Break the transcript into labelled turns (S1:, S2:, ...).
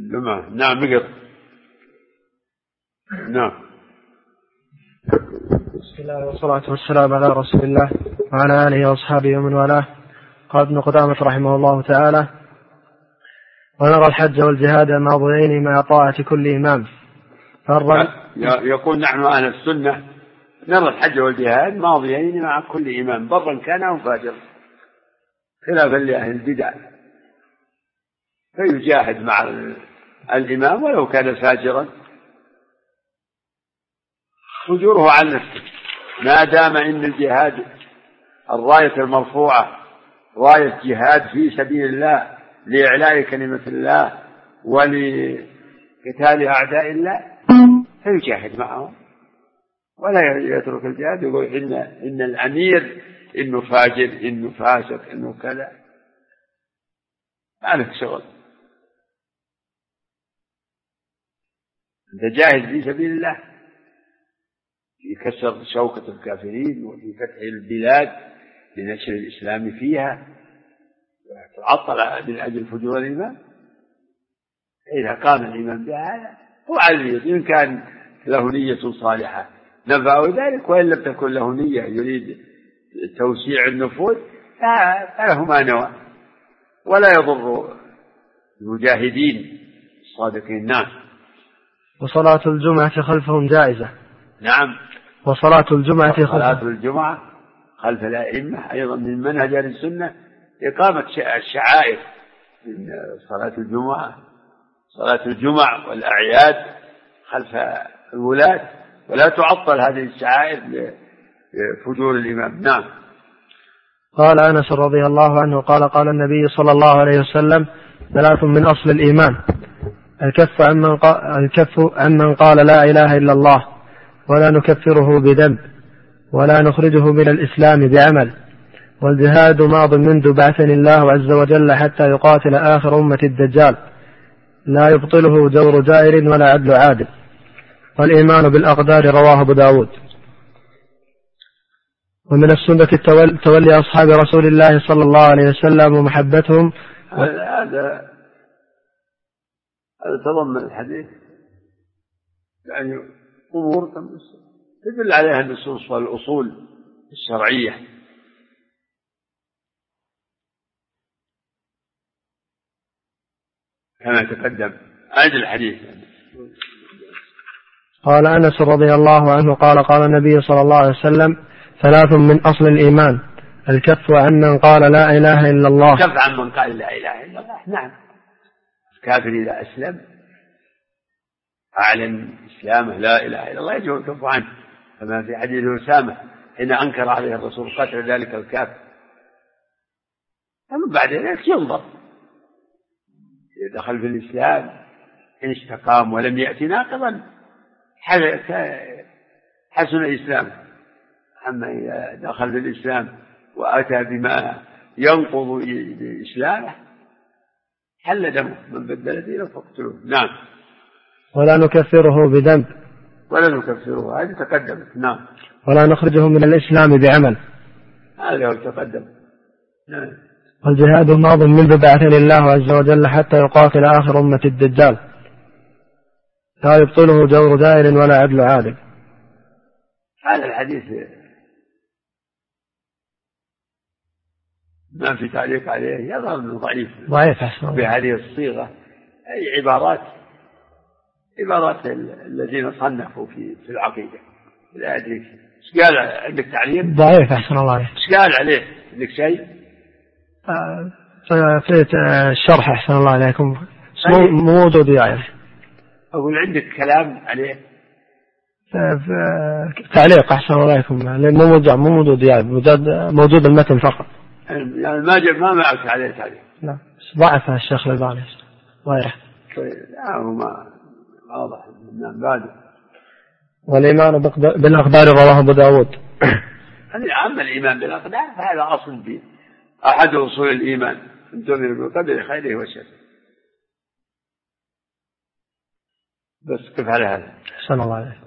S1: الجمعة. نعم بقر. نعم.
S2: بسم الله والصلاة والسلام على رسول الله وعلى آله وأصحابه ومن والاه. قال ابن قدامة رحمه الله تعالى: ونرى الحج والجهاد ماضيين مع طاعة كل إمام.
S1: يقول نحن أهل السنة نرى الحج والجهاد ماضيين مع كل إمام برا كان أو فاجر، خلافا لأهل البدع، فيجاهد مع الإمام ولو كان فاجرا، فجوره عن نفسه، ما دام إن الجهاد الراية المرفوعة راية جهاد في سبيل الله لإعلاء كلمة الله ولقتال أعداء الله، فيجاهد معهم ولا يترك الجهاد يقول إن الأمير إنه فاجر إنه فاسق إنه كذا، ما لك شغل. أنت جاهد في سبيل الله في كسر شوكة الكافرين وفي فتح البلاد لنشر الإسلام فيها، تعطل من أجل فجور الإمام. إذا قام الإمام بهذا هو على إن كان له نية صالحة نفعه ذلك، وإن لم تكن له نية يريد توسيع النفوذ فله ما نوى، ولا يضر المجاهدين الصادقين. نعم.
S2: وصلاة الجمعة خلفهم جائزة.
S1: نعم.
S2: وصلاة الجمعة
S1: خلف الأئمة أيضا من منهج أهل السنة إقامة الشعائر من صلاة الجمعة والأعياد خلف الولاة، ولا تعطل هذه الشعائر لفجور الإمام. نعم.
S2: قال أنس رضي الله عنه قال النبي صلى الله عليه وسلم: 3 من أصل الإيمان: الكف عمن قال لا إله إلا الله ولا نكفره بذنب ولا نخرجه من الإسلام بعمل، والجهاد ماض منذ بعثني الله عز وجل حتى يقاتل آخر أمة الدجال لا يبطله جور جائر ولا عدل عادل، والإيمان بالأقدار رواه أبو داود. ومن السنة تولي أصحاب رسول الله صلى الله عليه وسلم ومحبتهم.
S1: هذا تضمن الحديث يعني أمور تدل عليها النصوص والأصول الشرعية. كما تقدم أعد الحديث.
S2: قال أنس رضي الله عنه قال النبي صلى الله عليه وسلم: 3 من أصل الإيمان: الكف عمن قال لا إله إلا الله.
S1: الكف عمن قال لا إله إلا الله. نعم. الكافر إذا أسلم أعلن إسلامه لا إله إلا الله يجب الكف عنه، كما في حديث أسامة حين أنكر عليه الرسول قتل ذلك الكافر، أما بعد ذلك ينظر إذا دخل في الإسلام إن استقام ولم يأتي ناقضا حسن إسلامه. أما إذا دخل في الإسلام وأتى بما ينقض إسلامه حل دمه، من بدل دينه فاقتلوه. نعم.
S2: ولا نكفره بذنب.
S1: ولا نكفره، هذه تقدمت. نعم.
S2: ولا نخرجه من الإسلام بعمل،
S1: هذا هو تقدم. نعم.
S2: والجهاد ماض منذ بعثني الله عز وجل حتى يقاتل آخر أمة الدجال لا يبطله جور دائر ولا عدل عادل.
S1: هذا الحديث ما في تعليق عليه، يظهر انه ضعيف بهذه الصيغة، أي عبارات الذين صنفوا في العقيدة. لا أدري ايش قال عندك تعليق؟
S2: ضعيف أحسن الله عليك.
S1: ايش قال عليه؟ عندك شيء؟
S2: في الشرح أحسن الله عليكم موجود يعني.
S1: أقول عندك كلام عليه؟
S2: تعليق أحسن الله عليكم، مو موجود يعني، موجود المتن فقط
S1: يعني ما معك عليه تعليق.
S2: لا ضعفه الشيخ الألباني غيره.
S1: لا هو ما واضح من بعد.
S2: والإيمان بالأقدار رواه أبو داود.
S1: أما الإيمان بالأقدار فهذا أصل الدين، أحد أصول الإيمان أن تؤمن بالقدر خيره وشره. بس كيف على هذا؟
S2: أحسن الله عليك.